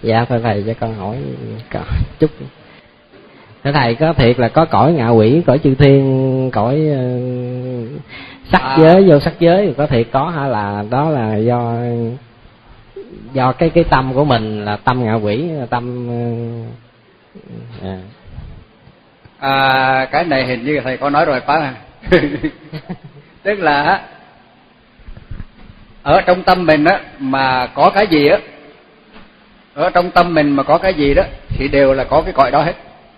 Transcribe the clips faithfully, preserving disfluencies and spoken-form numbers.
Dạ thưa thầy, cho con hỏi chút. Thưa thầy, có thiệt là có cõi ngạ quỷ, cõi chư thiên, cõi uh, sắc à. giới, vô sắc giới có thiệt có hả? Là đó là do do cái cái tâm của mình là tâm ngạ quỷ, tâm uh, à. À, cái này hình như thầy có nói rồi phải không? Tức là ở trong tâm mình á mà có cái gì á, ở trong tâm mình mà có cái gì đó thì đều là có cái cõi đó hết.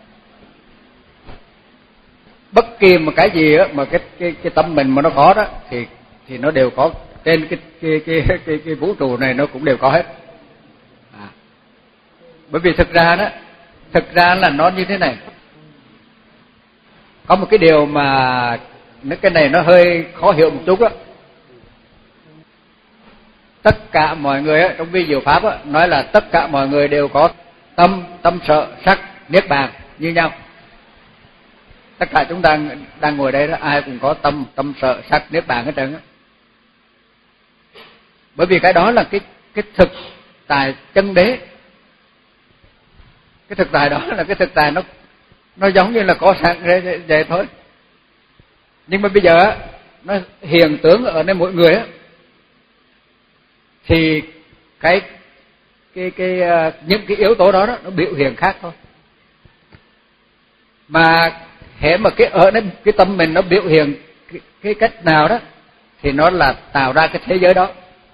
Bất kỳ một cái gì á mà cái cái cái tâm mình mà nó có đó thì thì nó đều có, trên cái cái cái cái, cái, cái vũ trụ này nó cũng đều có hết. À. Bởi vì thực ra đó, thực ra là nó như thế này. Có một cái điều mà cái này nó hơi khó hiểu một chút á. Tất cả mọi người á, trong vi diệu pháp á, nói là tất cả mọi người đều có tâm, tâm sở, sắc, niết bàn như nhau. Tất cả chúng ta đang ngồi đây đó, ai cũng có tâm, tâm sở, sắc, niết bàn hết trơn á. Bởi vì cái đó là cái cái thực tại chân đế. Cái thực tại đó là cái thực tại nó nó giống như là có sẵn vậy, vậy thôi. Nhưng mà bây giờ á, nó hiện tướng ở nơi mỗi người á, thì cái cái cái những cái yếu tố đó, đó nó biểu hiện khác thôi. Mà hễ mà cái ở đây cái tâm mình nó biểu hiện cái, cái cách nào đó thì nó là tạo ra cái thế giới đó.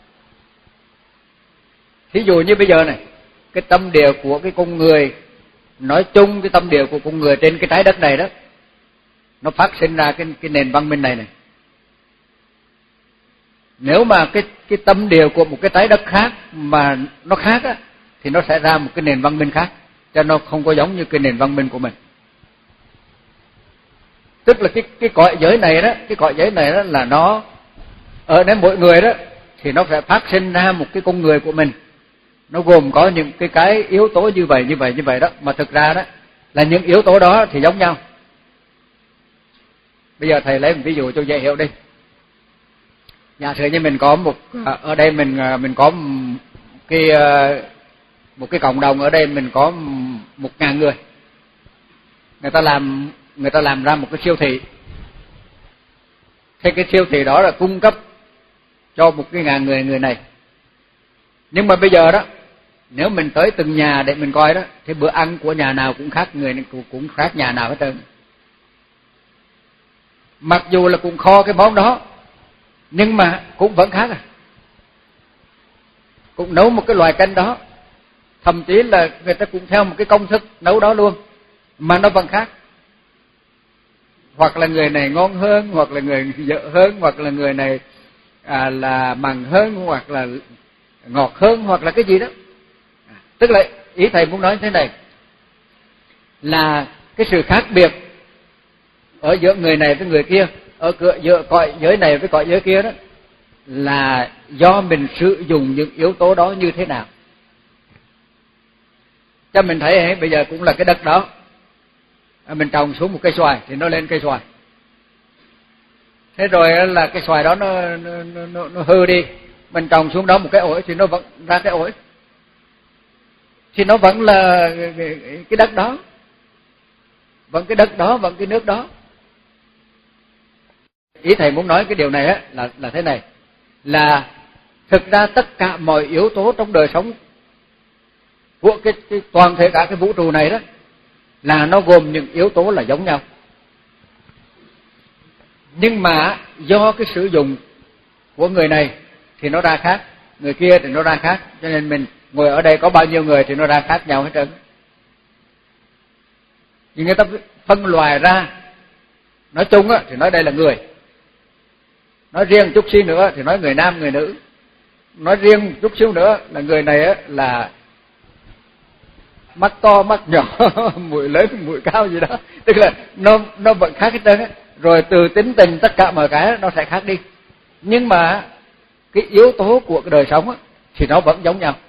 Thí dụ như bây giờ này, cái tâm địa của cái con người, nói chung cái tâm địa của con người trên cái trái đất này đó, nó phát sinh ra cái cái nền văn minh này này. Nếu mà cái cái tâm địa của một cái trái đất khác mà nó khác á, thì nó sẽ ra một cái nền văn minh khác, cho nó không có giống như cái nền văn minh của mình. Tức là cái cái cõi giới này đó, cái cõi giới này đó là nó ở đến mỗi người đó thì nó sẽ phát sinh ra một cái con người của mình. Nó gồm có những cái cái yếu tố như vậy như vậy như vậy đó, mà thực ra đó là những yếu tố đó thì giống nhau. Bây giờ thầy lấy một ví dụ cho dễ hiểu đi. Giả sử như mình có một ở đây mình mình có cái một cái cộng đồng ở đây, mình có một ngàn người. Người ta làm người ta làm ra một cái siêu thị. Thế cái siêu thị đó là cung cấp cho một cái ngàn người người này. Nhưng mà bây giờ đó, nếu mình tới từng nhà để mình coi đó, thì bữa ăn của nhà nào cũng khác người, cũng khác nhà nào hết trơn. Mặc dù là cũng kho cái món đó, nhưng mà cũng vẫn khác à. Cũng nấu một cái loại canh đó, thậm chí là người ta cũng theo một cái công thức nấu đó luôn, mà nó vẫn khác. Hoặc là người này ngon hơn, hoặc là người dở hơn, hoặc là người này à, là mặn hơn, hoặc là ngọt hơn, hoặc là cái gì đó. À, tức là ý thầy muốn nói thế này, là cái sự khác biệt ở giữa người này với người kia, ở giữa cõi giới này với cõi giới kia đó, là do mình sử dụng những yếu tố đó như thế nào. Cho mình thấy bây giờ cũng là cái đất đó, mình trồng xuống một cây xoài thì nó lên cây xoài. Thế rồi là cái xoài đó nó nó, nó, nó hư đi, mình trồng xuống đó một cái ổi thì nó vẫn ra cái ổi. Thì nó vẫn là cái đất đó, vẫn cái đất đó, vẫn cái nước đó. Ý thầy muốn nói cái điều này á là là thế này, là thực ra tất cả mọi yếu tố trong đời sống của cái, cái toàn thể cả cái vũ trụ này đó là nó gồm những yếu tố là giống nhau. Nhưng mà do cái sử dụng của người này thì nó ra khác, người kia thì nó ra khác, cho nên mình ngồi ở đây có bao nhiêu người thì nó ra khác nhau hết trơn. Nhưng người ta phân loại ra, nói chung á thì nói đây là người, nói riêng chút xíu nữa thì nói người nam người nữ, nói riêng chút xíu nữa là người này á là mắt to mắt nhỏ, mũi lớn mũi cao gì đó, tức là nó nó vẫn khác hết trơn á. Rồi từ tính tình tất cả mọi cái nó sẽ khác đi, nhưng mà cái yếu tố của cái đời sống á thì nó vẫn giống nhau.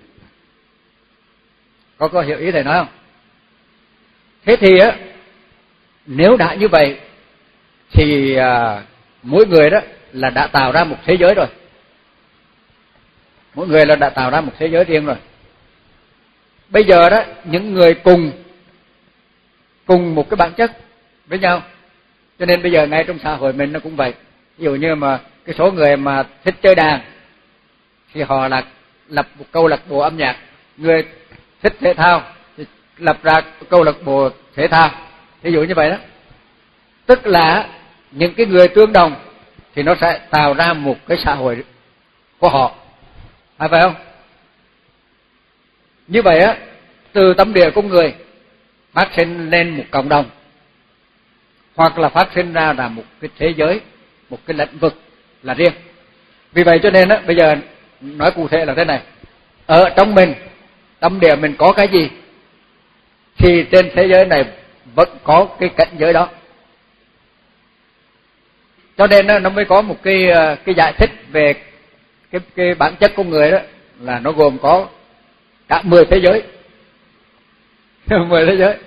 Có có hiểu ý thầy nói không? Thế thì á, nếu đã như vậy thì à, mỗi người đó là đã tạo ra một thế giới rồi, mỗi người là đã tạo ra một thế giới riêng rồi. bây giờ đó những người cùng cùng một cái bản chất với nhau, cho nên bây giờ ngay trong xã hội mình nó cũng vậy. Ví dụ như mà cái số người mà thích chơi đàn thì họ là lập một câu lạc bộ âm nhạc, người thích thể thao thì lập ra câu lạc bộ thể thao, ví dụ như vậy đó. Tức là những cái người tương đồng thì nó sẽ tạo ra một cái xã hội của họ, phải phải không? Như vậy á, từ tâm địa con người phát sinh lên một cộng đồng, hoặc là phát sinh ra là một cái thế giới, một cái lĩnh vực là riêng. Vì vậy cho nên á, bây giờ nói cụ thể là thế này: ở trong mình, tâm địa mình có cái gì thì trên thế giới này vẫn có cái cảnh giới đó. Cho nên nó mới có một cái cái giải thích về cái cái bản chất con người đó, là nó gồm có cả mười thế giới. mười thế giới.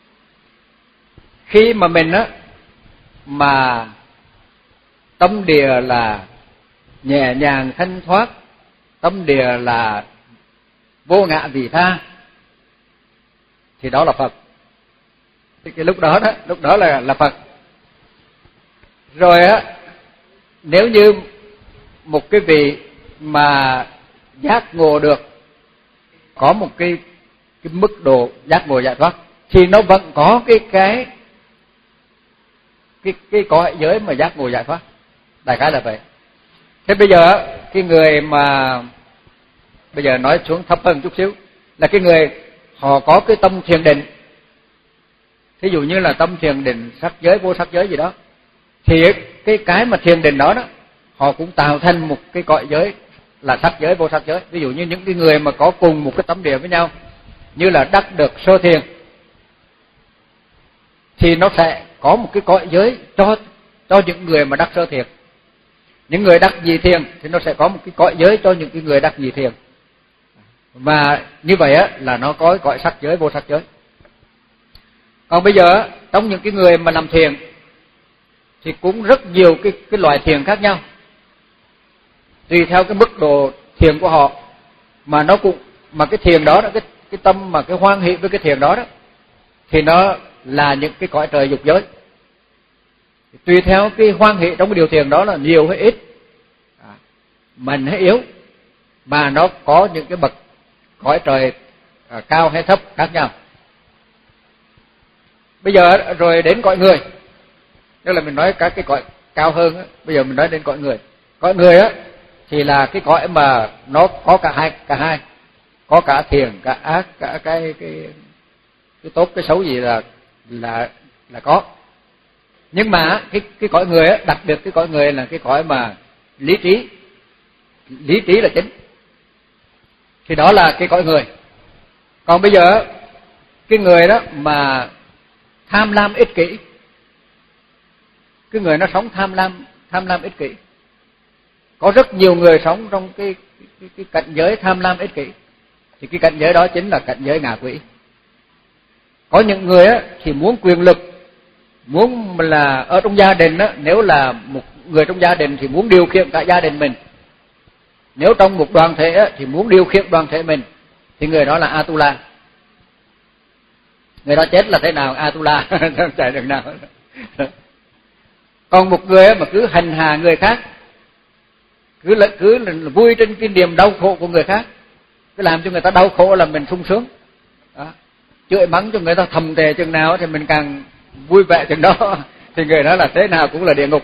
Khi mà mình á mà tâm địa là nhẹ nhàng thanh thoát, tâm địa là vô ngã vị tha, thì đó là Phật. Thì cái lúc đó đó, lúc đó là là Phật. Rồi á, nếu như một cái vị mà giác ngộ được, có một cái cái mức độ giác ngộ giải thoát, thì nó vẫn có cái cái cái cái cõi giới mà giác ngộ giải thoát. Đại khái là vậy. Thế bây giờ cái người mà bây giờ nói xuống thấp hơn chút xíu, là cái người họ có cái tâm thiền định, thí dụ như là tâm thiền định sắc giới, vô sắc giới gì đó, thì cái cái mà thiền định đó đó, họ cũng tạo thành một cái cõi giới là sắc giới, vô sắc giới. Ví dụ như những cái người mà có cùng một cái tâm địa với nhau, như là đắc được sơ thiền, thì nó sẽ có một cái cõi giới cho cho những người mà đắc sơ thiền. Những người đắc nhị thiền thì nó sẽ có một cái cõi giới cho những cái người đắc nhị thiền. Và như vậy á là nó có cõi sắc giới, vô sắc giới. Còn bây giờ trong những cái người mà làm thiền thì cũng rất nhiều cái cái loại thiền khác nhau. Tùy theo cái mức độ thiền của họ mà nó cũng mà cái thiền đó, cái cái tâm mà cái hoan hỷ với cái thiền đó đó thì nó là những cái cõi trời dục giới. Tùy theo cái hoan hỷ trong cái điều thiền đó là nhiều hay ít, mạnh hay yếu, mà nó có những cái bậc cõi trời cao hay thấp khác nhau. Bây giờ rồi đến cõi người, tức là mình nói các cái cõi cao hơn á, bây giờ mình nói đến cõi người. Cõi người á thì là cái cõi mà nó có cả hai cả hai, có cả thiền, cả ác, cả cái cái cái tốt cái xấu gì là là là có. Nhưng mà cái cái cõi người á, đặc biệt cái cõi người là cái cõi mà lý trí, lý trí là chính, thì đó là cái cõi người. Còn bây giờ cái người đó mà tham lam ích kỷ, cái người nó sống tham lam tham lam ích kỷ, có rất nhiều người sống trong cái cái, cái cảnh giới tham lam ích kỷ, thì cái cảnh giới đó chính là cảnh giới ngạ quỷ. Có những người á thì muốn quyền lực, muốn là ở trong gia đình á, nếu là một người trong gia đình thì muốn điều khiển cả gia đình mình, nếu trong một đoàn thể á thì muốn điều khiển đoàn thể mình, thì người đó là Atula. Người đó chết là thế nào? Atula, không chạy được nào. Còn một người mà cứ hành hạ người khác, cứ là cứ là vui trên cái niềm đau khổ của người khác, cứ làm cho người ta đau khổ là mình sung sướng. Đó. Chửi mắng cho người ta thầm thề chừng nào thì mình càng vui vẻ chừng đó, thì người đó là thế nào cũng là địa ngục.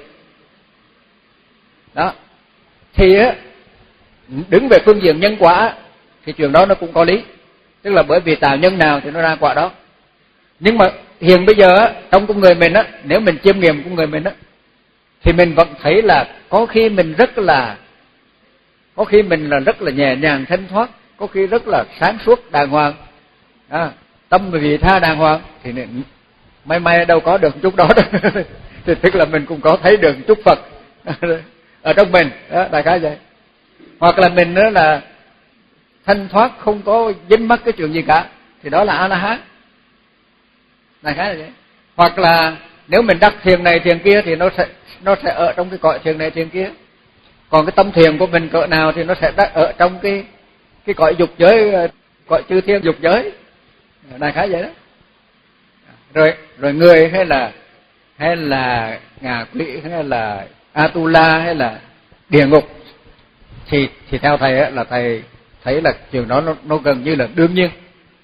Đó. Thì á, đứng về phương diện nhân quả thì chuyện đó nó cũng có lý, tức là bởi vì tạo nhân nào thì nó ra quả đó. Nhưng mà hiện bây giờ trong con người mình á, nếu mình chiêm nghiệm con người mình á, thì mình vẫn thấy là có khi mình rất là có khi mình là rất là nhẹ nhàng thanh thoát, có khi rất là sáng suốt đàng hoàng, à, tâm vị tha đàng hoàng, thì may may đâu có được chút đó, đó. Thì tức là mình cũng có thấy được chút Phật ở trong mình đó, đại khái vậy. Hoặc là mình đó là thanh thoát, không có dính mắc cái chuyện gì cả, thì đó là A-la-hán, đại khái là vậy. Hoặc là nếu mình đắc thiền này thiền kia thì nó sẽ nó sẽ ở trong cái cõi thiền này thiền kia. Còn cái tâm thiền của mình cỡ nào thì nó sẽ đắc ở trong cái cái cõi dục giới, cõi chư thiên dục giới, đại khái vậy đó. Rồi rồi người hay là hay là ngạ quỷ hay là Atula hay là địa ngục thì thì theo thầy á, là thầy thấy là chuyện đó nó, nó gần như là đương nhiên.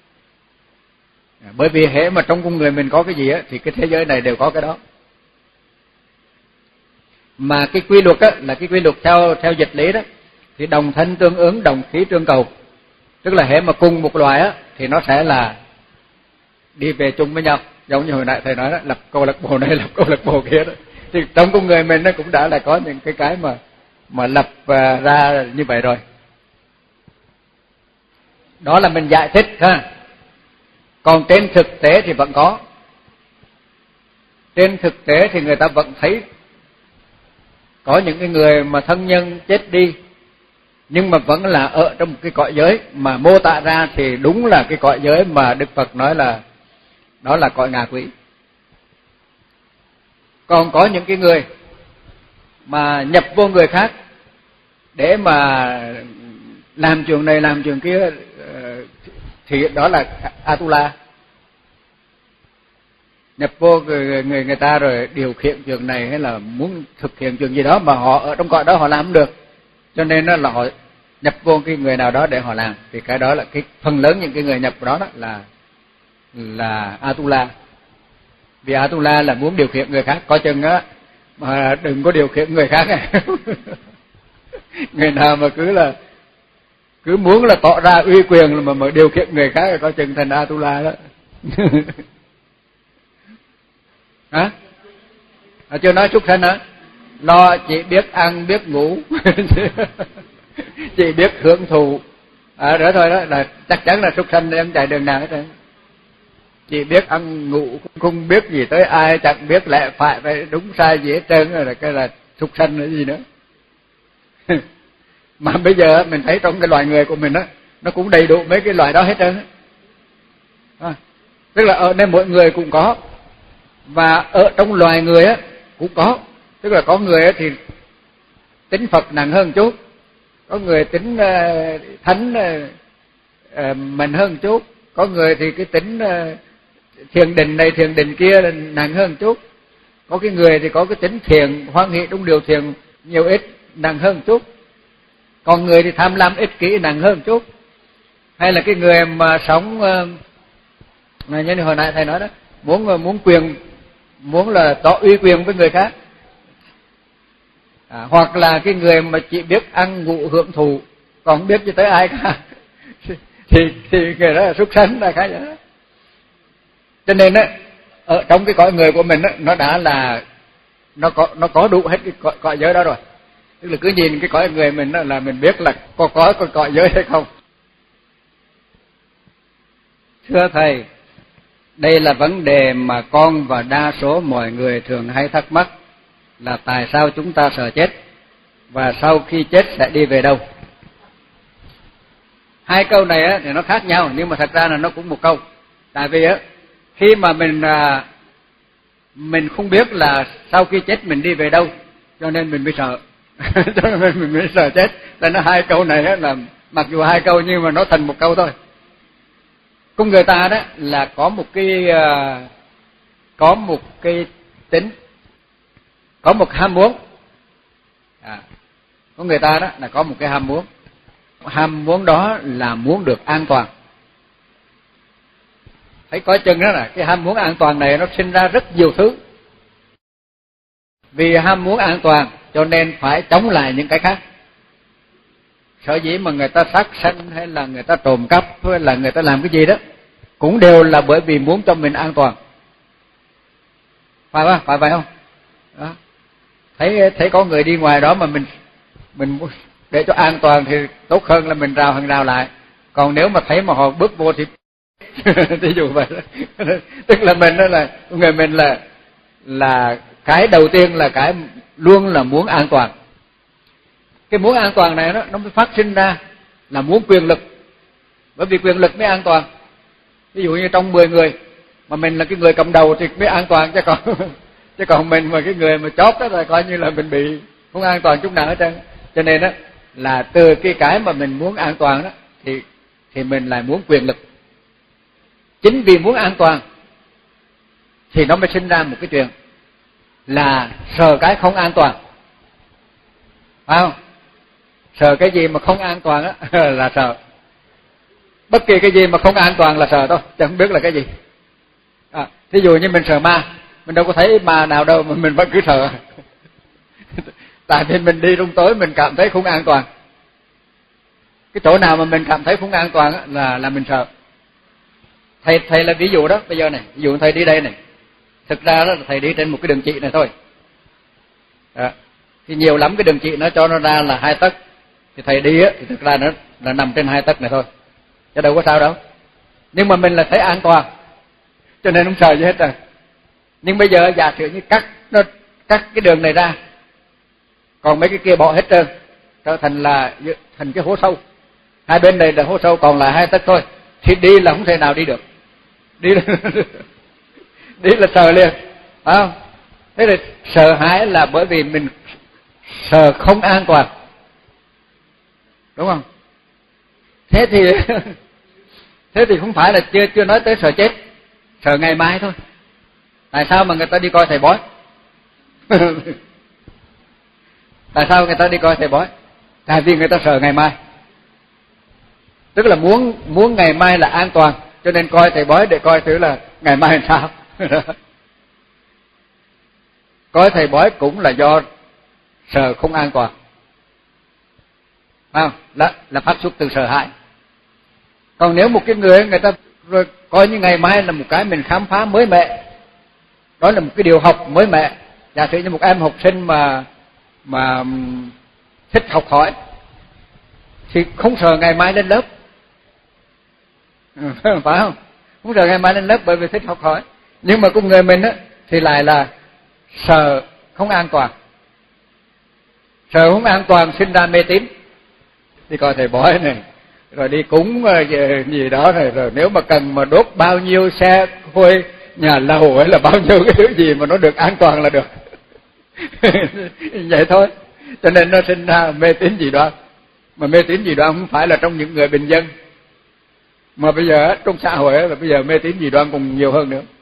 Bởi vì hễ mà trong con người mình có cái gì á thì cái thế giới này đều có cái đó. Mà cái quy luật á là cái quy luật theo theo dịch lý đó thì đồng thân tương ứng, đồng khí tương cầu. Tức là hễ mà cùng một loài á thì nó sẽ là đi về chung với nhau. Giống như hồi nãy thầy nói đó, lập câu lạc bộ này, lập câu lạc bộ kia đó. Thì trong con người mình nó cũng đã là có những cái cái mà mà lập ra như vậy rồi. Đó là mình giải thích ha. Còn trên thực tế thì vẫn có. Trên thực tế thì người ta vẫn thấy có những cái người mà thân nhân chết đi nhưng mà vẫn là ở trong một cái cõi giới mà mô tả ra thì đúng là cái cõi giới mà Đức Phật nói là đó là cõi ngạ quỷ. Còn có những cái người mà nhập vô người khác để mà làm chuyện này làm chuyện kia thì đó là Atula. Nhập vô người, người người ta rồi điều khiển chuyện này hay là muốn thực hiện chuyện gì đó mà họ ở trong cõi đó họ làm không được, cho nên đó là họ nhập vô cái người nào đó để họ làm, thì cái đó là cái phần lớn những cái người nhập đó, đó là là Atula. Vì Atula là muốn điều khiển người khác, coi chừng á mà đừng có điều khiển người khác này. Người nào mà cứ là cứ muốn là tỏ ra uy quyền mà mà điều khiển người khác thì coi chừng thành Atula đó. Hả? À, chưa nói súc sanh hả? Lo chỉ biết ăn biết ngủ, chỉ biết hưởng thụ. À, đó thôi đó là chắc chắn là súc sanh em chạy đường nào hết trơn. Chỉ biết ăn ngủ, không biết gì tới ai, chẳng biết lẽ phải phải đúng sai gì hết trơn, rồi là cái là súc sanh là gì nữa. Mà bây giờ mình thấy trong cái loài người của mình đó, nó cũng đầy đủ mấy cái loài đó hết trơn. À, tức là ở đây mỗi người cũng có, và ở trong loài người á cũng có. Tức là có người á thì tính Phật nặng hơn chút, có người tính uh, thánh uh, mạnh hơn chút, có người thì cái tính uh, thiền định này thiền định kia là nặng hơn chút, có cái người thì có cái tính thiền hoan hỷ trong điều thiền nhiều ít nặng hơn chút, còn người thì tham lam ích kỷ nặng hơn chút, hay là cái người mà sống uh, như hồi nãy thầy nói đó, muốn muốn quyền, muốn là tỏ uy quyền với người khác, à, hoặc là cái người mà chỉ biết ăn ngủ hưởng thụ, còn không biết gì tới ai cả, thì thì người đó là súc sanh là cái đó. Cho nên á, ở trong cái cõi người của mình á, nó đã là nó có nó có đủ hết cái cõi, cõi giới đó rồi. Tức là cứ nhìn cái cõi người mình đó là mình biết là có có cái cõi giới hay không. Thưa thầy, đây là vấn đề mà con và đa số mọi người thường hay thắc mắc là tại sao chúng ta sợ chết và sau khi chết sẽ đi về đâu. Hai câu này á thì nó khác nhau nhưng mà thật ra là nó cũng một câu. Tại vì á khi mà mình à, mình không biết là sau khi chết mình đi về đâu, cho nên mình mới sợ. Cho nên mình mới sợ chết. Nên nó hai câu này á là mặc dù hai câu nhưng mà nó thành một câu thôi. Con người ta đó là có một cái uh, có một cái tính, có một ham muốn. À, con người ta đó là có một cái ham muốn. Ham muốn đó là muốn được an toàn. Thấy coi chừng đó là cái ham muốn an toàn này nó sinh ra rất nhiều thứ. Vì ham muốn an toàn cho nên phải chống lại những cái khác. Sở dĩ mà người ta sát sanh hay là người ta trộm cắp hay là người ta làm cái gì đó cũng đều là bởi vì muốn cho mình an toàn. Phải không? Phải vậy không? Đó. Thấy thấy có người đi ngoài đó mà mình mình để cho an toàn thì tốt hơn là mình rào hàng rào lại. Còn nếu mà thấy mà họ bước vô thì ví dụ vậy đó. Tức là mình đó là người mình là là cái đầu tiên là cái luôn là muốn an toàn. Cái muốn an toàn này nó nó mới phát sinh ra là muốn quyền lực. Bởi vì quyền lực mới an toàn. Ví dụ như trong mười người mà mình là cái người cầm đầu thì mới an toàn, chứ còn chứ còn mình mà cái người mà chót đó là coi như là mình bị không an toàn chút nào hết trơn. Cho nên đó là từ cái cái mà mình muốn an toàn đó thì thì mình lại muốn quyền lực. Chính vì muốn an toàn thì nó mới sinh ra một cái chuyện là sợ cái không an toàn, phải không? Sợ cái gì mà không an toàn á là sợ. Bất kỳ cái gì mà không an toàn là sợ thôi, chẳng biết là cái gì. À, thí dụ như mình sợ ma, mình đâu có thấy ma nào đâu mà mình vẫn cứ sợ. Tại vì mình đi trong tối mình cảm thấy không an toàn. Cái chỗ nào mà mình cảm thấy không an toàn á, là là mình sợ. Thầy thầy là ví dụ đó, bây giờ này, ví dụ thầy đi đây này, thực ra đó thầy đi trên một cái đường chỉ này thôi. Đó. Thì nhiều lắm cái đường chỉ nó cho nó ra là hai tấc, thì thầy đi á thì thực ra nó là nằm trên hai tấc này thôi, chứ đâu có sao đâu. Nhưng mà mình là thấy an toàn, cho nên không sợ gì hết rồi. Nhưng bây giờ giả sử như cắt nó cắt cái đường này ra, còn mấy cái kia bỏ hết trơn, trở thành là thành cái hố sâu. Hai bên này là hố sâu, còn lại hai tấc thôi, thì đi là không thể nào đi được. Đi là, đi là sợ liền, phải không? Thế thì sợ hãi là bởi vì mình sợ không an toàn, đúng không? Thế thì thế thì không phải là chưa chưa nói tới sợ chết, sợ ngày mai thôi. Tại sao mà người ta đi coi thầy bói? Tại sao người ta đi coi thầy bói? Tại vì người ta sợ ngày mai. Tức là muốn muốn ngày mai là an toàn, cho nên coi thầy bói để coi thử là ngày mai làm sao. Coi thầy bói cũng là do sợ không an toàn, không? Là, là phát xuất từ sợ hãi. Còn nếu một cái người người ta rồi coi như ngày mai là một cái mình khám phá mới mẻ, đó là một cái điều học mới mẻ. Giả sử như một em học sinh mà mà thích học hỏi thì không sợ ngày mai lên lớp, phải không? Không sợ ngày mai lên lớp bởi vì thích học hỏi. Nhưng mà con người mình á thì lại là sợ không an toàn. Sợ không an toàn sinh ra mê tín. Đi coi thầy bói này, rồi đi cúng gì đó này, rồi nếu mà cần mà đốt bao nhiêu xe khôi nhà lầu hay là bao nhiêu cái thứ gì mà nó được an toàn là được. Vậy thôi. Cho nên nó sinh ra mê tín dị đoan. Mà mê tín dị đoan không phải là trong những người bình dân, mà bây giờ trong xã hội là bây giờ mê tín dị đoan còn nhiều hơn nữa.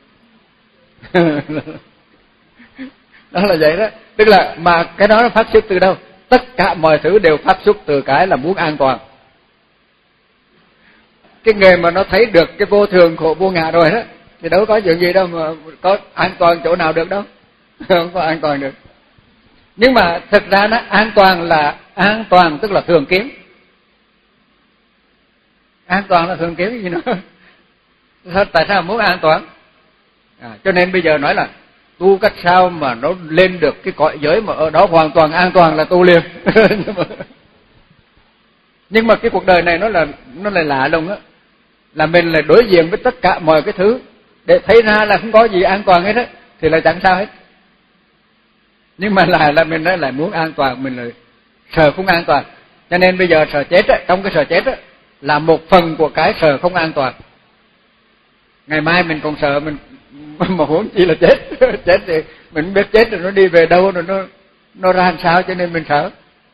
Đó là vậy đó. Tức là mà cái đó nó phát xuất từ đâu? Tất cả mọi thứ đều phát xuất từ cái là muốn an toàn. Cái người mà nó thấy được cái vô thường khổ vô ngã rồi đó thì đâu có chuyện gì đâu mà có an toàn chỗ nào được đâu. Không có an toàn được. Nhưng mà thực ra nó an toàn là an toàn tức là thường kiến. An toàn là thường kiến cái gì nữa? Tại sao muốn an toàn? À, cho nên bây giờ nói là tu cách sao mà nó lên được cái cõi giới mà ở đó hoàn toàn an toàn là tu liền. nhưng, mà, nhưng mà cái cuộc đời này nó là nó lại lạ lùng á, là mình lại đối diện với tất cả mọi cái thứ để thấy ra là không có gì an toàn hết á, thì là chẳng sao hết. Nhưng mà lại là mình lại muốn an toàn, mình lại sợ không an toàn. Cho nên bây giờ sợ chết á, trong cái sợ chết á là một phần của cái sợ không an toàn. Ngày mai mình còn sợ mình mà huống chi là chết. Chết thì mình biết chết rồi nó đi về đâu, rồi nó nó ra làm sao, cho nên mình sợ.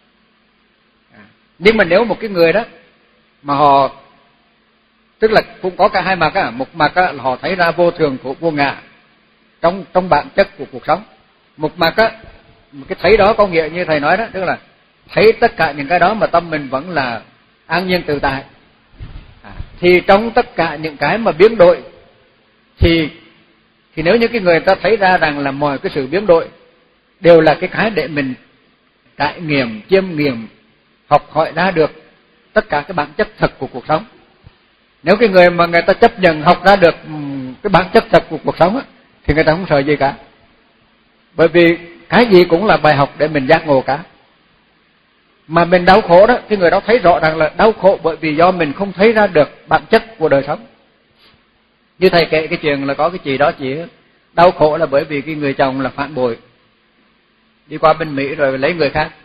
Nhưng mà nếu một cái người đó mà họ tức là cũng có cả hai mặt á, một mặt á là họ thấy ra vô thường của vô ngã trong trong bản chất của cuộc sống. Một mặt á, cái thấy đó có nghĩa như thầy nói đó, tức là thấy tất cả những cái đó mà tâm mình vẫn là an nhiên tự tại. À, thì trong tất cả những cái mà biến đổi thì thì nếu như cái người ta thấy ra rằng là mọi cái sự biến đổi đều là cái cái để mình trải nghiệm, chiêm nghiệm, học hỏi ra được tất cả cái bản chất thật của cuộc sống. Nếu cái người mà người ta chấp nhận học ra được cái bản chất thật của cuộc sống á, thì người ta không sợ gì cả. Bởi vì cái gì cũng là bài học để mình giác ngộ cả. Mà mình đau khổ đó, cái người đó thấy rõ ràng là đau khổ bởi vì do mình không thấy ra được bản chất của đời sống. Như thầy kể cái chuyện là có cái chị đó, chị đau khổ là bởi vì cái người chồng là phản bội, đi qua bên Mỹ rồi lấy người khác.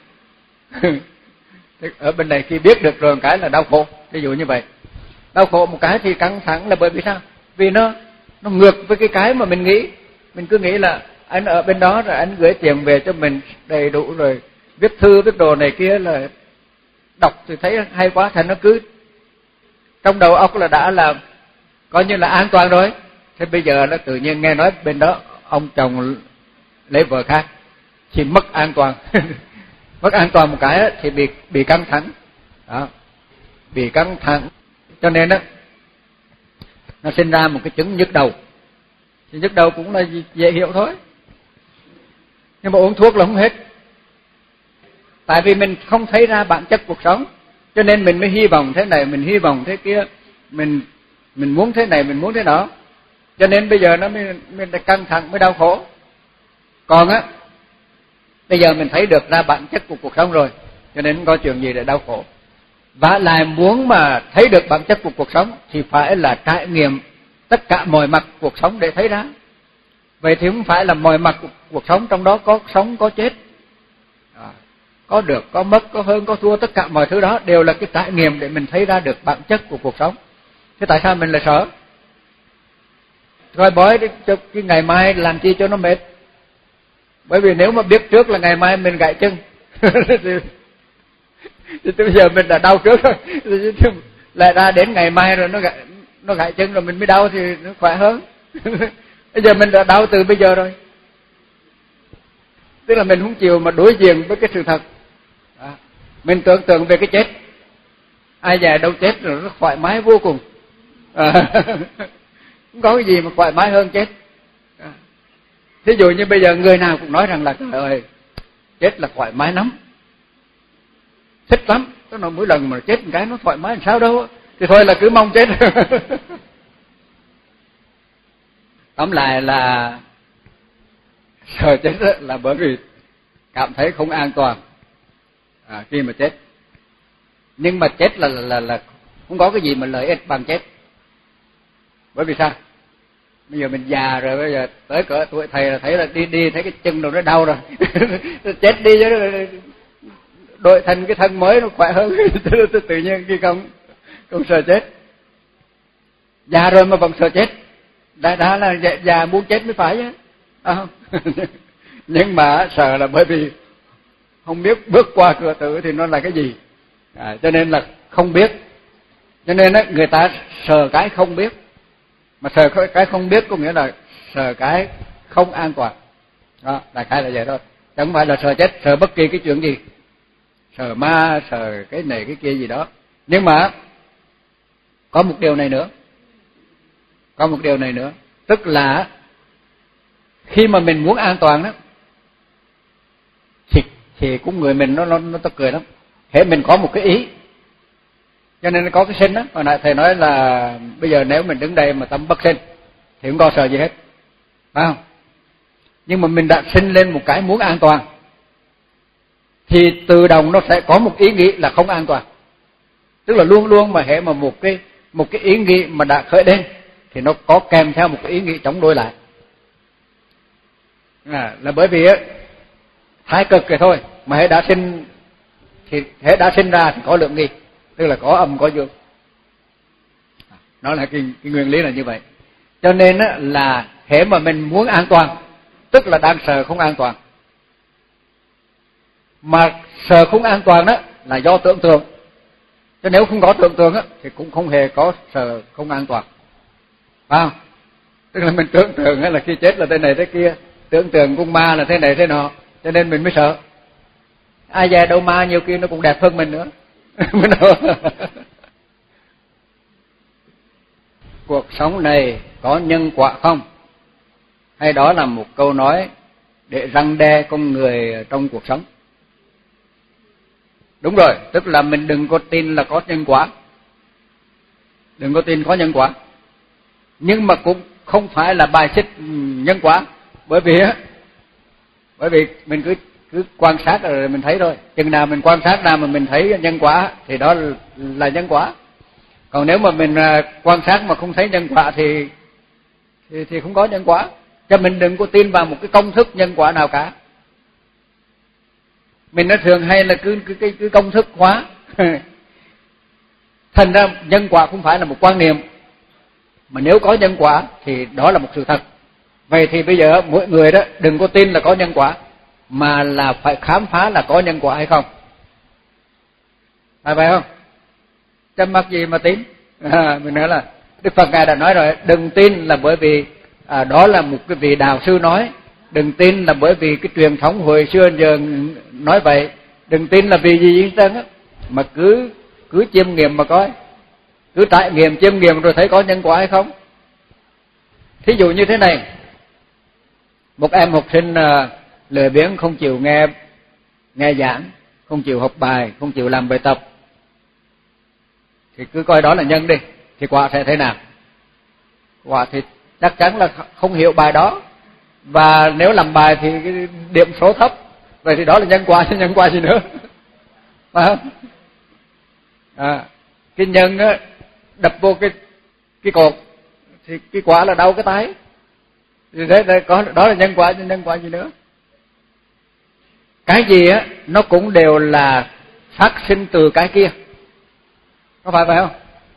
Ở bên này khi biết được rồi một cái là đau khổ, ví dụ như vậy. Đau khổ một cái thì căng thẳng là bởi vì sao? Vì nó nó ngược với cái cái mà mình nghĩ. Mình cứ nghĩ là anh ở bên đó rồi anh gửi tiền về cho mình đầy đủ rồi, viết thư viết đồ này kia là đọc thì thấy hay quá, thành nó cứ trong đầu óc là đã là coi như là an toàn rồi. Thế bây giờ nó tự nhiên nghe nói bên đó ông chồng lấy vợ khác thì mất an toàn. Mất an toàn một cái thì bị bị căng thẳng. Đó. Bị căng thẳng. Cho nên đó nó sinh ra một cái chứng nhức đầu. Thì nhức đầu cũng là dễ hiểu thôi. Nhưng mà uống thuốc là không hết. Tại vì mình không thấy ra bản chất cuộc sống, cho nên mình mới hy vọng thế này, mình hy vọng thế kia, mình mình muốn thế này, mình muốn thế đó. Cho nên bây giờ nó mới, mới căng thẳng, mới đau khổ. Còn á, bây giờ mình thấy được ra bản chất của cuộc sống rồi, cho nên không có chuyện gì để đau khổ. Và lại muốn mà thấy được bản chất của cuộc sống thì phải là trải nghiệm tất cả mọi mặt cuộc sống để thấy ra. Vậy thì không phải là mọi mặt của cuộc sống, trong đó có sống, có chết. À, có được, có mất, có hơn, có thua, tất cả mọi thứ đó đều là cái trải nghiệm để mình thấy ra được bản chất của cuộc sống. Thế tại sao mình lại sợ? Coi bói cho cái ngày mai làm chi cho nó mệt. Bởi vì nếu mà biết trước là ngày mai mình gãy chân thì, thì bây giờ mình đã đau trước rồi, lại ra đến ngày mai rồi nó gãy, nó gãy chân rồi mình mới đau thì nó khỏe hơn. Bây giờ mình đã đau từ bây giờ rồi. Tức là mình không chịu mà đối diện với cái sự thật. Đó. Mình tưởng tượng về cái chết. Ai dè đâu chết rồi nó thoải mái vô cùng. À, không có cái gì mà thoải mái hơn chết. À. Thí dụ như bây giờ người nào cũng nói rằng là trời ơi, chết là thoải mái lắm, thích lắm. Tức là mỗi lần mà chết một cái nó thoải mái làm sao đâu, thì thôi là cứ mong chết. Tóm lại là sợ chết là bởi vì cảm thấy không an toàn à, khi mà chết. Nhưng mà chết là, là là là không có cái gì mà lợi ích bằng chết. Bởi vì sao? Bây giờ mình già rồi, bây giờ tới cỡ tuổi thầy là thấy là đi đi thấy cái chân rồi nó đau rồi. Chết đi chứ đổi thành cái thân mới nó khỏe hơn. Tự nhiên khi không không sợ chết. Già rồi mà vẫn sợ chết. Đã, đã là già muốn chết mới phải chứ. À, nhưng mà sợ là bởi vì không biết bước qua cửa tử thì nó là cái gì. À, cho nên là không biết. Cho nên á, người ta sợ cái không biết. Mà sợ cái không biết có nghĩa là sợ cái không an toàn. Đó, đại khái là vậy thôi. Chẳng phải là sợ chết, sợ bất kỳ cái chuyện gì. Sợ ma, sợ cái này cái kia gì đó. Nhưng mà có một điều này nữa. Có một điều này nữa. Tức là khi mà mình muốn an toàn đó, thì, thì cũng người mình nó nó nó tức cười lắm. Thế mình có một cái ý, cho nên có cái sinh đó. Hồi nãy thầy nói là bây giờ nếu mình đứng đây mà tâm bất sinh thì không có sợ gì hết, phải không? Nhưng mà mình đã sinh lên một cái muốn an toàn, thì tự động nó sẽ có một ý nghĩ là không an toàn. Tức là luôn luôn mà hệ mà một cái một cái ý nghĩ mà đã khởi lên thì nó có kèm theo một cái ý nghĩ chống đối lại. À, là bởi vì á, hai cực rồi thôi, mà hệ đã sinh thì hệ đã sinh ra thì có lượng nghi, tức là có âm có dương. Nó là cái, cái nguyên lý là như vậy. Cho nên á, là hệ mà mình muốn an toàn, tức là đang sợ không an toàn. Mà sợ không an toàn đó là do tưởng tượng. Chứ nếu không có tưởng tượng á, thì cũng không hề có sợ không an toàn. Phải không? Tức là mình tưởng tượng là khi chết là thế này thế kia, tưởng tượng con ma là thế này thế nọ, cho nên mình mới sợ. Ai dè đâu ma nhiều kia nó cũng đẹp hơn mình nữa. Cuộc sống này có nhân quả không? Hay đó là một câu nói để răn đe con người trong cuộc sống? Đúng rồi, tức là mình đừng có tin là có nhân quả. Đừng có tin có nhân quả. Nhưng mà cũng không phải là bài xích nhân quả. Bởi vì bởi vì mình cứ cứ quan sát rồi mình thấy thôi. Chừng nào mình quan sát nào mà mình thấy nhân quả thì đó là nhân quả. Còn nếu mà mình quan sát mà không thấy nhân quả thì thì, thì không có nhân quả. Cho mình đừng có tin vào một cái công thức nhân quả nào cả. Mình nó thường hay là cứ cứ cứ, cứ công thức hóa. Thành ra nhân quả không phải là một quan niệm, mà nếu có nhân quả thì đó là một sự thật. Vậy thì bây giờ mỗi người đó đừng có tin là có nhân quả, mà là phải khám phá là có nhân quả hay không. Phải vậy không? Chăm mắc gì mà tin. À, mình nói là Đức Phật Ngài đã nói rồi, đừng tin là bởi vì à, đó là một cái vị đạo sư nói, đừng tin là bởi vì cái truyền thống hồi xưa giờ nói vậy, đừng tin là vì gì gì hết á, mà cứ cứ chiêm nghiệm mà coi, cứ trải nghiệm chiêm nghiệm rồi thấy có nhân quả hay không. Thí dụ như thế này, một em học sinh à, lười biếng không chịu nghe nghe giảng, không chịu học bài, không chịu làm bài tập, thì cứ coi đó là nhân đi, thì quả sẽ thế nào? Quả thì chắc chắn là không hiểu bài đó, và nếu làm bài thì cái điểm số thấp, vậy thì đó là nhân quả, chứ nhân quả gì nữa, phải không? À, cái nhân á đập vô cái cái cột thì cái quả là đau cái tay, thì đấy, đấy có đó là nhân quả, chứ nhân quả gì nữa. Cái gì á nó cũng đều là phát sinh từ cái kia, có phải phải không?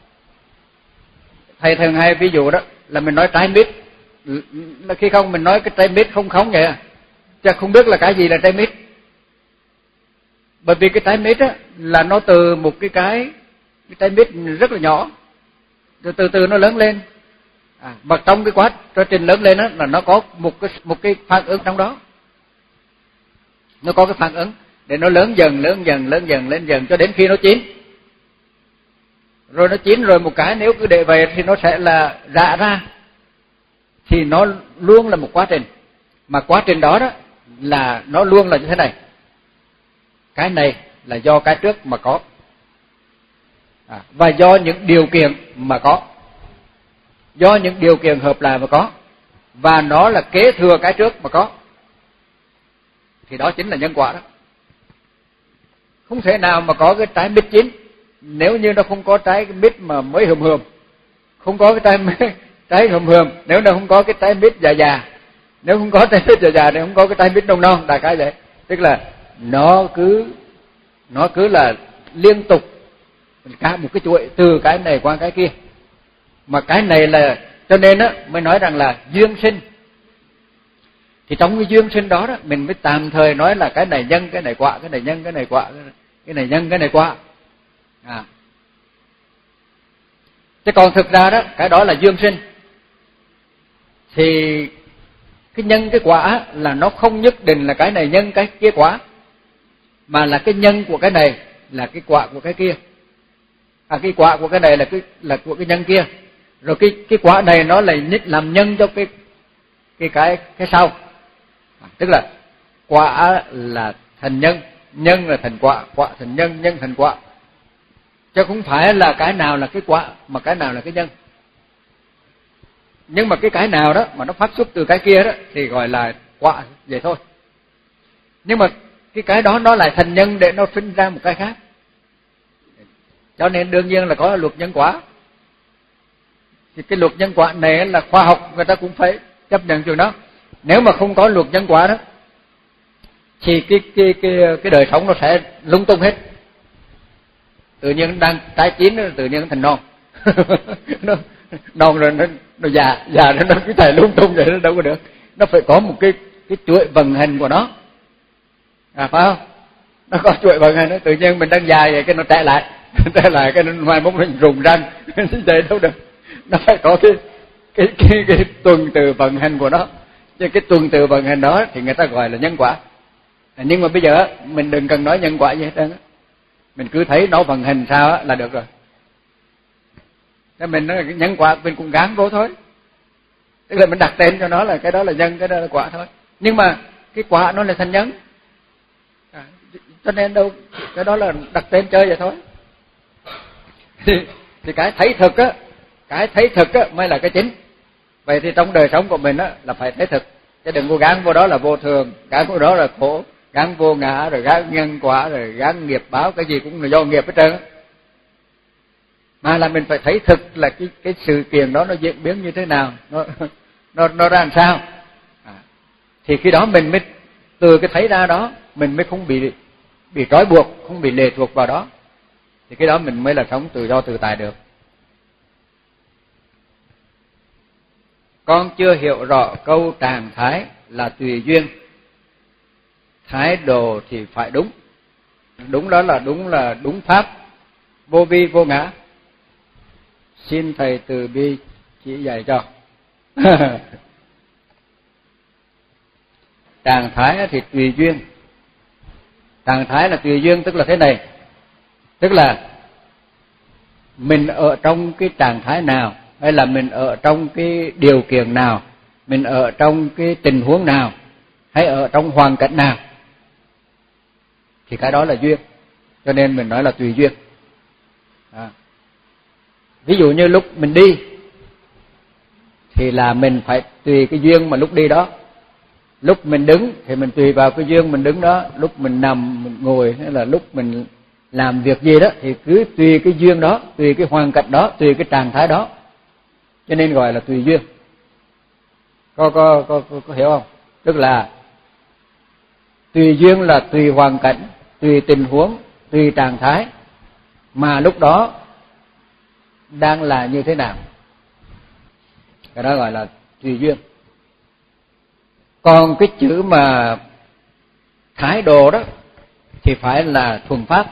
Thầy thường hay ví dụ đó là mình nói trái mít, là khi không mình nói cái trái mít không khống vậy, chứ không biết là cái gì là trái mít. Bởi vì cái trái mít á là nó từ một cái cái cái trái mít rất là nhỏ, rồi từ từ nó lớn lên. À, mà trong cái quá quá trình lớn lên á là nó có một cái một cái phản ứng trong đó, nó có cái phản ứng để nó lớn dần lớn dần lớn dần lên dần cho đến khi nó chín. Rồi nó chín rồi một cái nếu cứ để về thì nó sẽ là rã ra, thì nó luôn là một quá trình, mà quá trình đó đó là nó luôn là như thế này. Cái này là do cái trước mà có, à, và do những điều kiện mà có, do những điều kiện hợp lại mà có, và nó là kế thừa cái trước mà có, thì đó chính là nhân quả đó. Không thể nào mà có cái trái mít chín nếu như nó không có trái mít mà mới hừm hừm, không có cái trái trái hừm hừm nếu nó không có cái trái mít già già, nếu không có trái mít già già thì không có cái trái mít non non, đại khái vậy. Tức là nó cứ nó cứ là liên tục cả một cái chuỗi từ cái này qua cái kia, mà cái này là cho nên á mới nói rằng là duyên sinh. Thì trong cái duyên sinh đó đó mình mới tạm thời nói là cái này nhân cái này quả, cái này nhân cái này quả, cái này nhân cái này quả. À. Chứ còn thực ra đó cái đó là duyên sinh, thì cái nhân cái quả là nó không nhất định là cái này nhân cái kia quả, mà là cái nhân của cái này là cái quả của cái kia, à cái quả của cái này là cái là của cái nhân kia, rồi cái cái quả này nó lại làm nhân cho cái cái cái cái sau. À, tức là quả là thành nhân, nhân là thành quả, quả thành nhân, nhân thành quả, chứ không phải là cái nào là cái quả mà cái nào là cái nhân. Nhưng mà cái cái nào đó mà nó phát xuất từ cái kia đó thì gọi là quả vậy thôi. Nhưng mà cái cái đó nó lại thành nhân để nó sinh ra một cái khác, cho nên đương nhiên là có luật nhân quả. Thì cái luật nhân quả này là khoa học người ta cũng phải chấp nhận chuyện đó. Nếu mà không có luật nhân quả đó thì cái cái cái cái đời sống nó sẽ lung tung hết. Tự nhiên đang trái chín tự nhiên nó thành non. nó non rồi nó nó già, già nó nó cứ chạy lung tung vậy, nó đâu có được. Nó phải có một cái cái chuỗi vận hành của nó. À phải không? Nó có chuỗi vận hành, nó tự nhiên mình đang dài vậy cái nó chạy lại, chạy lại cái nó mai mốt nó rụng răng, vậy đâu được. Nó phải có cái cái cái cái tuần tự vận hành của nó. Chứ cái tuần tự vận hành đó thì người ta gọi là nhân quả. À, nhưng mà bây giờ mình đừng cần nói nhân quả gì hết trơn á. Mình cứ thấy nó vận hành sao là được rồi. Thế mình nói cái nhân quả mình cũng gán vô thôi. Tức là mình đặt tên cho nó là cái đó là nhân, cái đó là quả thôi. Nhưng mà cái quả nó là thành nhân. À, cho nên đâu cái đó là đặt tên chơi vậy thôi. thì, thì cái thấy thực á, cái thấy thực á mới là cái chính. Vậy thì trong đời sống của mình á là phải thấy thực, chứ đừng có gán vô đó là vô thường, gán vô đó là khổ, gán vô ngã, rồi gán nhân quả, rồi gán nghiệp báo, cái gì cũng là do nghiệp hết trơn. Mà là mình phải thấy thực là cái cái sự kiện đó nó diễn biến như thế nào, nó nó nó ra làm sao. À, thì khi đó mình mới từ cái thấy ra đó mình mới không bị bị trói buộc, không bị lệ thuộc vào đó. Thì cái đó mình mới là sống tự do tự tại được. Con chưa hiểu rõ câu trạng thái là tùy duyên, thái độ thì phải đúng. Đúng đó là đúng là đúng pháp, vô vi vô ngã. Xin thầy từ bi chỉ dạy cho. Trạng thái thì tùy duyên. Trạng thái là tùy duyên, tức là thế này, tức là mình ở trong cái trạng thái nào, hay là mình ở trong cái điều kiện nào, mình ở trong cái tình huống nào, hay ở trong hoàn cảnh nào, thì cái đó là duyên. Cho nên mình nói là tùy duyên. À. Ví dụ như lúc mình đi thì là mình phải tùy cái duyên mà lúc đi đó. Lúc mình đứng thì mình tùy vào cái duyên mình đứng đó. Lúc mình nằm, mình ngồi, hay là lúc mình làm việc gì đó thì cứ tùy cái duyên đó, tùy cái hoàn cảnh đó, tùy cái trạng thái đó. Cho nên gọi là tùy duyên. Có có có có, có hiểu không? Tức là tùy duyên là tùy hoàn cảnh, tùy tình huống, tùy trạng thái mà lúc đó đang là như thế nào. Cái đó gọi là tùy duyên. Còn cái chữ mà thái độ đó thì phải là thuần pháp.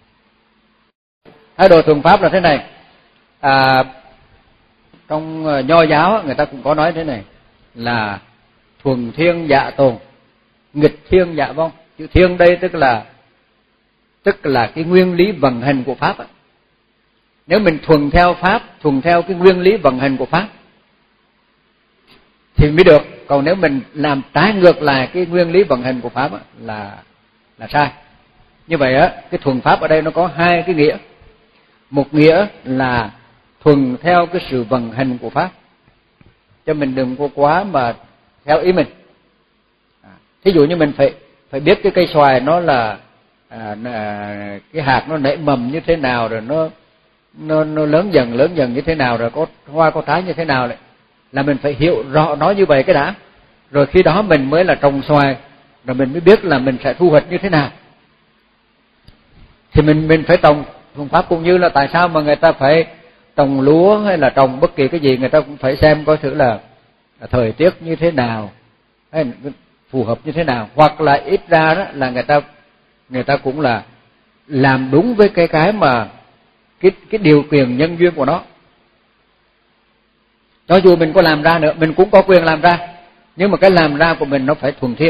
Thái độ thuần pháp là thế này. À, trong Nho giáo người ta cũng có nói thế này là thuần thiên dạ tồn, nghịch thiên dạ vong. Chữ thiên đây tức là tức là cái nguyên lý vận hành của pháp. Nếu mình thuần theo pháp, thuần theo cái nguyên lý vận hành của pháp thì mới được. Còn nếu mình làm trái ngược lại cái nguyên lý vận hành của pháp là là sai. Như vậy á, cái thuần pháp ở đây nó có hai cái nghĩa. Một nghĩa là thuần theo cái sự vận hành của pháp, cho mình đừng có quá mà theo ý mình. Thí dụ như mình phải phải biết cái cây xoài nó là à, cái hạt nó nảy mầm như thế nào, rồi nó nó nó lớn dần lớn dần như thế nào, rồi có hoa có trái như thế nào, đấy là mình phải hiểu rõ nó như vậy cái đã, rồi khi đó mình mới là trồng xoài, rồi mình mới biết là mình sẽ thu hoạch như thế nào. Thì mình mình phải trồng thuần pháp. Cũng như là tại sao mà người ta phải trồng lúa hay là trồng bất kỳ cái gì, người ta cũng phải xem coi thử là, là thời tiết như thế nào, hay phù hợp như thế nào, hoặc là ít ra đó là người ta người ta cũng là làm đúng với cái cái mà cái cái điều kiện nhân duyên của nó. Cho dù mình có làm ra nữa, mình cũng có quyền làm ra, nhưng mà cái làm ra của mình nó phải thuần thiên.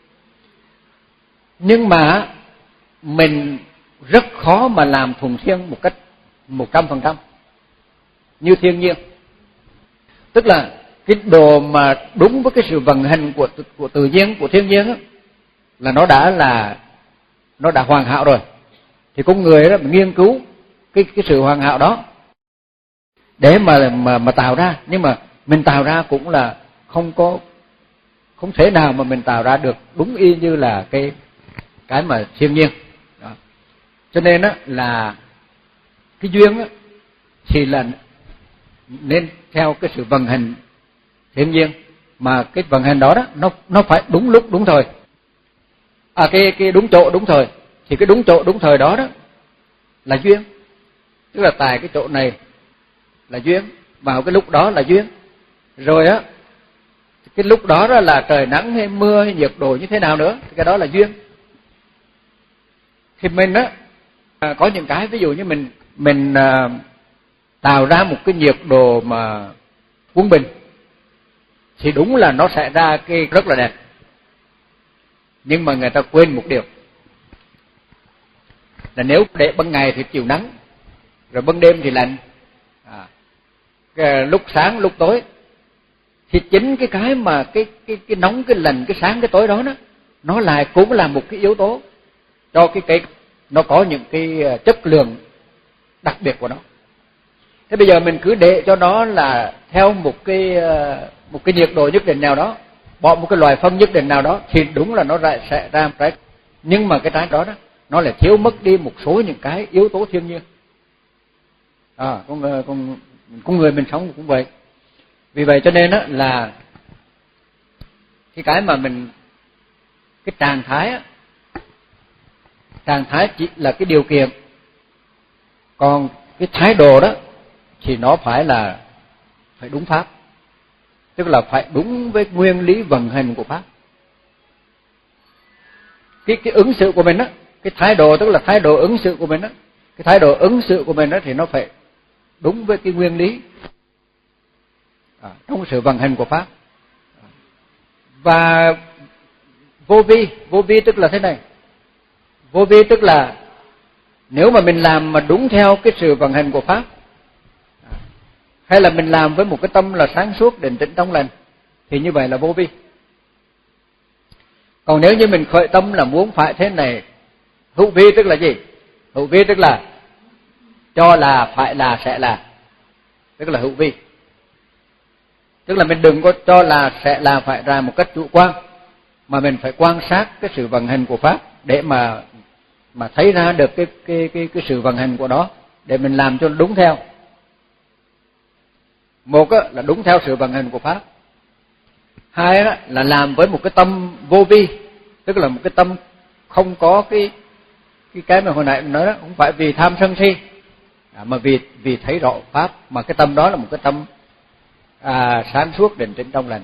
Nhưng mà mình rất khó mà làm thuần thiên một cách một trăm phần trăm như thiên nhiên. Tức là cái đồ mà đúng với cái sự vận hành của của tự nhiên, của thiên nhiên đó, là nó đã là nó đã hoàn hảo rồi. Thì con người đó mình nghiên cứu cái cái sự hoàn hảo đó để mà mà mà tạo ra, nhưng mà mình tạo ra cũng là không có không thể nào mà mình tạo ra được đúng y như là cái cái mà thiên nhiên đó. Cho nên á là cái duyên á thì là nên theo cái sự vận hành thiên nhiên, mà cái vận hành đó đó nó nó phải đúng lúc đúng thời, à cái cái đúng chỗ đúng thời. Thì cái đúng chỗ đúng thời đó đó là duyên. Tức là tại cái chỗ này là duyên, vào cái lúc đó là duyên. Rồi á, cái lúc đó đó là trời nắng hay mưa hay nhiệt độ như thế nào nữa, thì cái đó là duyên. Thì mình á có những cái, ví dụ như mình mình à, tạo ra một cái nhiệt độ mà quân bình thì đúng là nó sẽ ra cái rất là đẹp. Nhưng mà người ta quên một điều là nếu để ban ngày thì chiều nắng, rồi ban đêm thì lạnh, à, cái lúc sáng lúc tối, thì chính cái cái mà cái cái cái nóng, cái lạnh, cái sáng, cái tối đó đó, nó lại cũng là một cái yếu tố cho cái cây nó có những cái chất lượng đặc biệt của nó. Thế bây giờ mình cứ để cho nó là theo một cái một cái nhiệt độ nhất định nào đó, bỏ một cái loại phân nhất định nào đó, thì đúng là nó lại sẽ ra trái. Nhưng mà cái trái đó đó nó lại thiếu mất đi một số những cái yếu tố thiên nhiên. À, con con con người mình sống cũng vậy. Vì vậy cho nên á là cái cái mà mình cái trạng thái á, trạng thái chỉ là cái điều kiện, còn cái thái độ đó thì nó phải là phải đúng pháp, tức là phải đúng với nguyên lý vận hành của pháp. Cái cái ứng xử của mình á, cái thái độ tức là thái độ ứng xử của mình á, cái thái độ ứng xử của mình á thì nó phải đúng với cái nguyên lý à, trong sự vận hành của pháp. Và vô vi, vô vi tức là thế này. Vô vi tức là nếu mà mình làm mà đúng theo cái sự vận hành của pháp, hay là mình làm với một cái tâm là sáng suốt, định tĩnh, trong lành, thì như vậy là vô vi. Còn nếu như mình khởi tâm là muốn phải thế này, hữu vi tức là gì? Hữu vi tức là cho là, phải là, sẽ là, tức là hữu vi. Tức là mình đừng có cho là, sẽ là, phải ra một cách chủ quan, mà mình phải quan sát cái sự vận hành của pháp để mà mà thấy ra được cái cái cái cái sự vận hành của nó, để mình làm cho đúng theo. Một là đúng theo sự vận hành của pháp. Hai là làm với một cái tâm vô vi, tức là một cái tâm không có cái cái cái mà hồi nãy mình nói đó, không phải vì tham sân si, mà vì vì thấy rõ pháp, mà cái tâm đó là một cái tâm à, sáng suốt, định tĩnh, trong lành,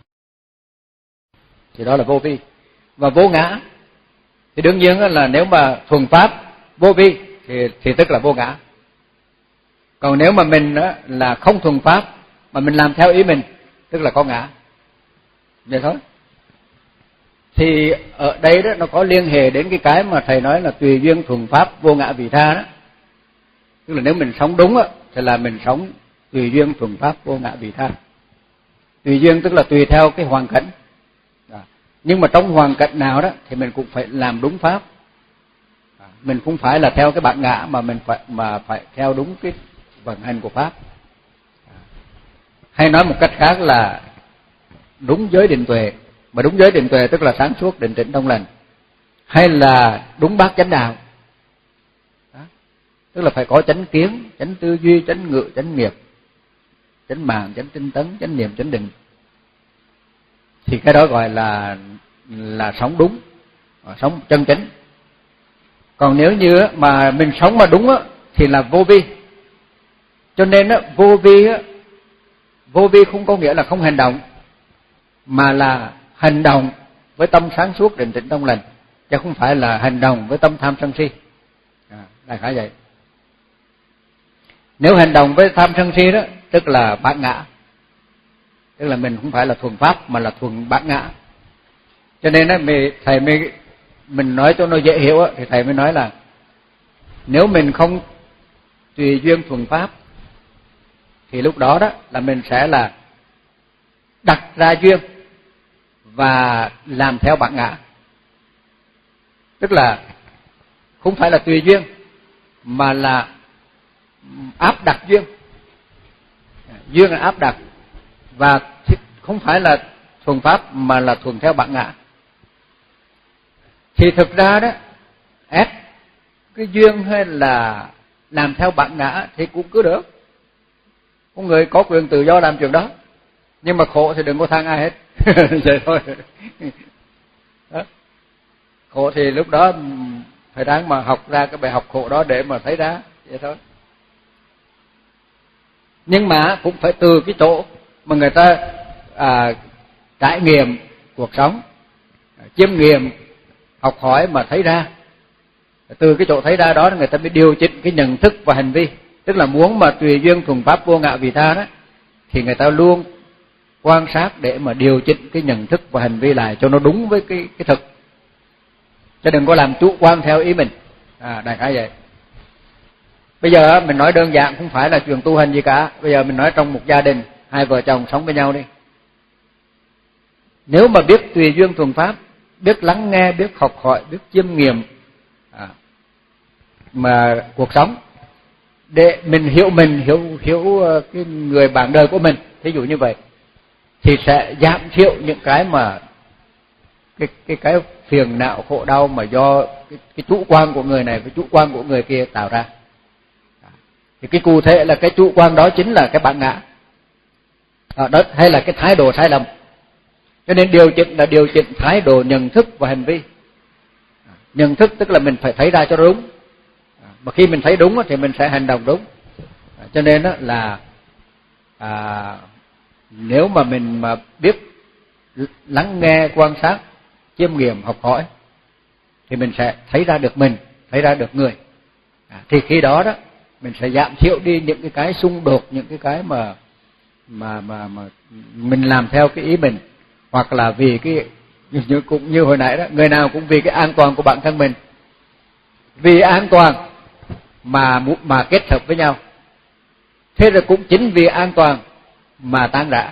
thì đó là vô vi. Và vô ngã thì đương nhiên là nếu mà thuần pháp vô vi thì thì tức là vô ngã. Còn nếu mà mình là không thuần pháp mà mình làm theo ý mình, tức là có ngã. Vậy thôi. Thì ở đây đó nó có liên hệ đến cái cái mà thầy nói là tùy duyên thuần pháp vô ngã vị tha đó. Tức là nếu mình sống đúng á thì là mình sống tùy duyên thuần pháp vô ngã vị tha. Tùy duyên tức là tùy theo cái hoàn cảnh. Đó. Nhưng mà trong hoàn cảnh nào đó thì mình cũng phải làm đúng pháp. Đó. Mình không phải là theo cái bản ngã, mà mình phải mà phải theo đúng cái vận hành của pháp. Đó. Hay nói một cách khác là đúng giới định tuệ. Mà đúng giới định tuệ tức là sáng suốt, định tĩnh, trong lành. Hay là đúng bát chánh đạo. Đó. Tức là phải có chánh kiến, chánh tư duy, chánh ngữ, chánh nghiệp, chánh mạng, chánh tinh tấn, chánh niệm, chánh định. Thì cái đó gọi là là sống đúng, sống chân chánh. Còn nếu như mà mình sống mà đúng thì là vô vi. Cho nên vô vi vô vi không có nghĩa là không hành động, mà là hành động với tâm sáng suốt, định tĩnh, trong lành, chứ không phải là hành động với tâm tham sân si. À, đại khái vậy. Nếu hành động với tham sân si đó tức là bản ngã, tức là mình không phải là thuần pháp mà là thuần bản ngã. Cho nên đó, thầy mới mình nói cho nó dễ hiểu đó, thì thầy mới nói là nếu mình không tùy duyên thuần pháp thì lúc đó đó là mình sẽ là đặt ra duyên và làm theo bản ngã. Tức là không phải là tùy duyên mà là áp đặt duyên. Duyên là áp đặt, và không phải là thuần pháp mà là thuần theo bản ngã. Thì thực ra đó, ép cái duyên hay là làm theo bản ngã thì cũng cứ được. Có người có quyền tự do làm chuyện đó, nhưng mà khổ thì đừng có than ai hết. Vậy thôi. Đó. Khổ thì lúc đó phải đáng mà học ra cái bài học khổ đó để mà thấy ra. Vậy thôi. Nhưng mà cũng phải từ cái chỗ mà người ta à, trải nghiệm cuộc sống, chiêm nghiệm, học hỏi mà thấy ra. Từ cái chỗ thấy ra đó người ta mới điều chỉnh cái nhận thức và hành vi. Tức là muốn mà tùy duyên thuần pháp vô ngã vị tha đó, thì người ta luôn quan sát để mà điều chỉnh cái nhận thức và hành vi lại cho nó đúng với cái cái thực, chứ đừng có làm chủ quan theo ý mình. À, đại khái vậy. Bây giờ mình nói đơn giản, không phải là chuyện tu hành gì cả. Bây giờ mình nói trong một gia đình, hai vợ chồng sống với nhau đi. Nếu mà biết tùy duyên thuần pháp, biết lắng nghe, biết học hỏi, biết chiêm nghiệm à, mà cuộc sống, để mình hiểu mình, hiểu hiểu cái người bạn đời của mình, thí dụ như vậy, thì sẽ giảm thiểu những cái mà cái cái cái phiền não khổ đau mà do cái, cái chủ quan của người này với chủ quan của người kia tạo ra. Thì cái cụ thể là cái chủ quan đó chính là cái bản ngã à, đó, hay là cái thái độ sai lầm. Cho nên điều chỉnh là điều chỉnh thái độ, nhận thức và hành vi. Nhận thức tức là mình phải thấy ra cho đúng, mà khi mình thấy đúng thì mình sẽ hành động đúng. Cho nên là à, nếu mà mình mà biết lắng nghe, quan sát, chiêm nghiệm, học hỏi, thì mình sẽ thấy ra được mình, thấy ra được người. À, thì khi đó đó mình sẽ giảm thiểu đi những cái cái xung đột, những cái cái mà mà mà mà mình làm theo cái ý mình, hoặc là vì cái như cũng như hồi nãy đó, người nào cũng vì cái an toàn của bản thân mình, vì an toàn mà mà kết hợp với nhau, thế rồi cũng chính vì an toàn mà tan rã.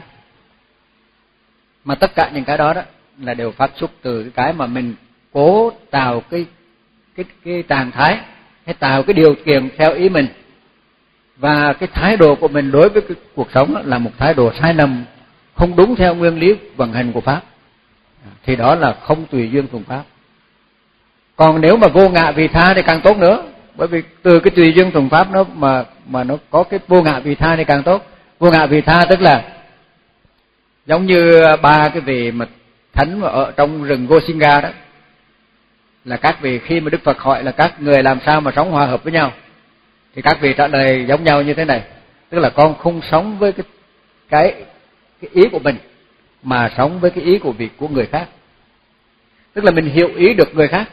Mà tất cả những cái đó đó là đều phát xuất từ cái cái mà mình cố tạo cái cái cái trạng thái, hay tạo cái điều kiện theo ý mình, và cái thái độ của mình đối với cái cuộc sống đó là một thái độ sai lầm, không đúng theo nguyên lý vận hành của pháp, thì đó là không tùy duyên thuần pháp. Còn nếu mà vô ngã vị tha thì càng tốt nữa, bởi vì từ cái tùy duyên thuần pháp nó mà mà nó có cái vô ngã vị tha thì càng tốt. Vô ngã vị tha tức là giống như ba cái vị mà thánh mà ở trong rừng Gosinga đó, là các vị khi mà Đức Phật hỏi là các người làm sao mà sống hòa hợp với nhau, thì các vị trả lời giống nhau như thế này, tức là con không sống với cái cái cái ý của mình, mà sống với cái ý của vị của người khác. Tức là mình hiểu ý được người khác,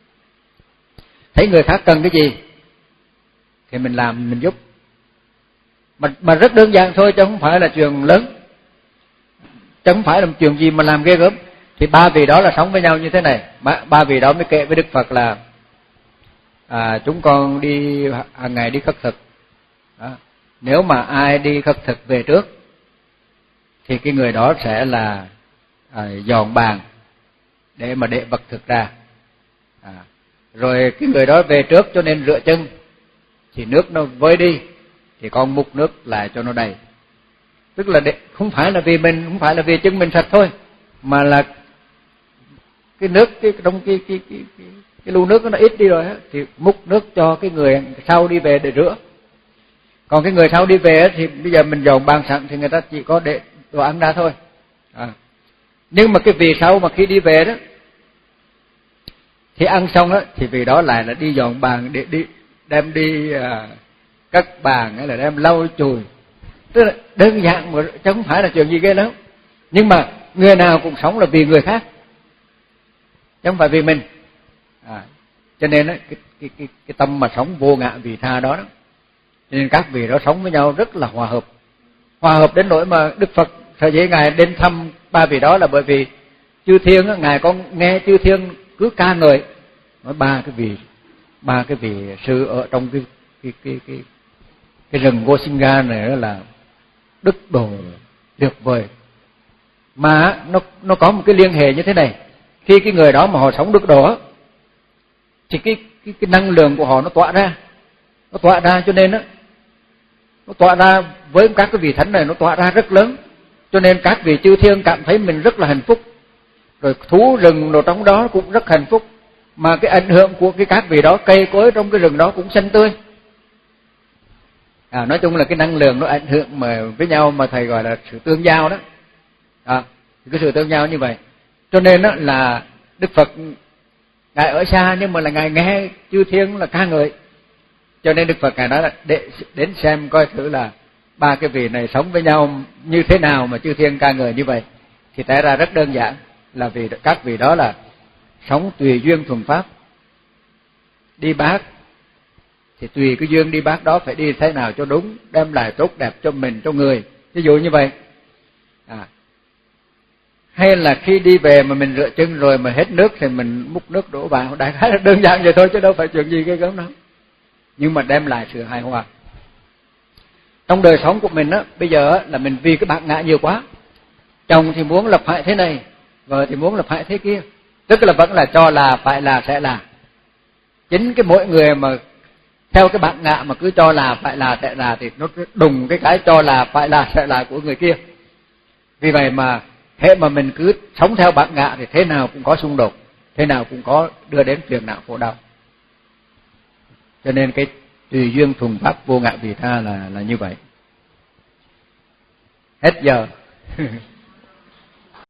thấy người khác cần cái gì thì mình làm, mình giúp, mà mà rất đơn giản thôi, chứ không phải là chuyện lớn, chứ không phải là chuyện gì mà làm ghê gớm. Thì ba vị đó là sống với nhau như thế này. Ba, ba vị đó mới kể với Đức Phật là à, chúng con đi hàng ngày đi khất thực đó. Nếu mà ai đi khất thực về trước thì cái người đó sẽ là à, dọn bàn để mà để vật thực ra, à, rồi cái người đó về trước cho nên rửa chân, thì nước nó vơi đi thì con múc nước lại cho nó đầy. Tức là để, không phải là vì mình, không phải là vì chân mình sạch thôi, mà là cái nước cái trong cái cái cái cái, cái lu nước nó ít đi rồi á, thì múc nước cho cái người sau đi về để rửa. Còn cái người sau đi về thì bây giờ mình dọn bàn sẵn thì người ta chỉ có để đồ ăn ra thôi. À. Nhưng mà cái vị sau mà khi đi về đó thì ăn xong đó thì vị đó lại là đi dọn bàn, để đi đem đi à, cất bàn hay là đem lau chùi. Tức là đơn giản mà chứ không phải là chuyện gì ghê lắm. Nhưng mà người nào cũng sống là vì người khác, chứ không phải vì mình. À, cho nên đó, cái, cái, cái, cái tâm mà sống vô ngã vị tha đó, đó, cho nên các vị đó sống với nhau rất là hòa hợp. Hòa hợp đến nỗi mà Đức Phật sở dĩ Ngài đến thăm ba vị đó là bởi vì chư thiên á, Ngài có nghe chư thiên cứ ca ngợi nói ba cái vị ba cái vị sư ở trong cái cái cái cái, cái rừng Gosinga này đó là đức độ tuyệt vời. Mà nó nó có một cái liên hệ như thế này, khi cái người đó mà họ sống đức độ thì cái cái cái năng lượng của họ nó tỏa ra, nó tỏa ra cho nên đó, nó tỏa ra với các cái vị thánh này, nó tỏa ra rất lớn, cho nên các vị chư thiên cảm thấy mình rất là hạnh phúc, rồi thú rừng rồi trong đó cũng rất hạnh phúc, mà cái ảnh hưởng của cái các vị đó, cây cối trong cái rừng đó cũng xanh tươi. À, nói chung là cái năng lượng nó ảnh hưởng mà với nhau mà thầy gọi là sự tương giao đó. À, cái sự tương giao như vậy, cho nên đó là Đức Phật Ngài ở xa nhưng mà là Ngài nghe chư thiên là ca ngợi, cho nên Đức Phật Ngài nói là để đến xem coi thử là ba cái vị này sống với nhau như thế nào mà chư thiên ca ngợi như vậy. Thì té ra rất đơn giản là vì các vị đó là sống tùy duyên thuần pháp. Đi bát thì tùy cái duyên đi bát đó phải đi thế nào cho đúng, đem lại tốt đẹp cho mình, cho người, ví dụ như vậy. À, hay là khi đi về mà mình rửa chân rồi mà hết nước thì mình múc nước đổ vào, đại khái là đơn giản vậy thôi chứ đâu phải chuyện gì cái gớm đâu, nhưng mà đem lại sự hài hòa. Trong đời sống của mình á, bây giờ là mình vì cái bản ngã nhiều quá, chồng thì muốn là phải thế này, vợ thì muốn là phải thế kia, tức là vẫn là cho là, phải là, sẽ là. Chính cái mỗi người mà theo cái bản ngã mà cứ cho là, phải là, sẽ là thì nó đùng cái cái cho là, phải là, sẽ là của người kia. Vì vậy mà thế mà mình cứ sống theo bản ngã thì thế nào cũng có xung đột, thế nào cũng có đưa đến phiền não khổ đau. Cho nên cái tùy duyên thuần pháp vô ngã vị tha là là như vậy. Hết giờ.